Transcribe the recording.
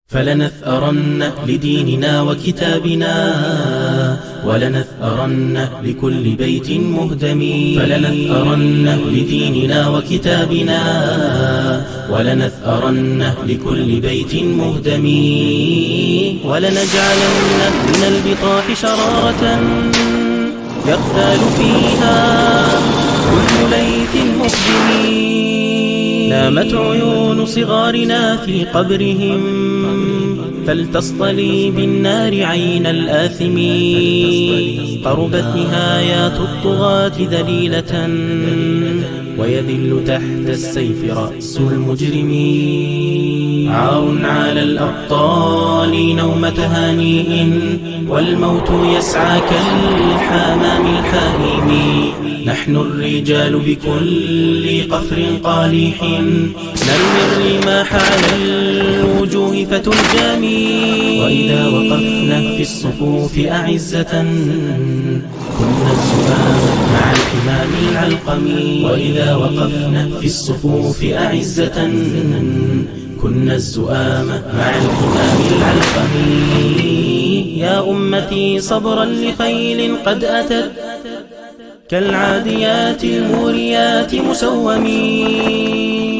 فلنثأرن لديننا وكتابنا ولنثأرن لكل بيت مهدم. فلنثأرن لديننا وكتابنا ولنثأرن لكل بيت مهدم. ولنجعلن من البطاح شرارة يغتال فيها كل ليث مقدم. نامت عيون صغارنا في قبرهم فلتصطلي بالنار عين الآثم. قربت نهايات الطغاة ذليلة ويذل تحت السيف رأس المجرم. عار على الأبطال نومة هانئ والموت يسعى كالحمام الحائم. نحن الرجال بكل قفر قالح نرمي الرماح على الوجوه فتلجامي. وإذا وقفنا في الصفوف أعزة كنا الزمام مع الحمام العلقم. وإذا وقفنا في الصفوف أعزة كنا الزؤام مع الحمام العلقم. يا أمتي صبرا لخيل قد أتت كالعاديات الموريات مسومين.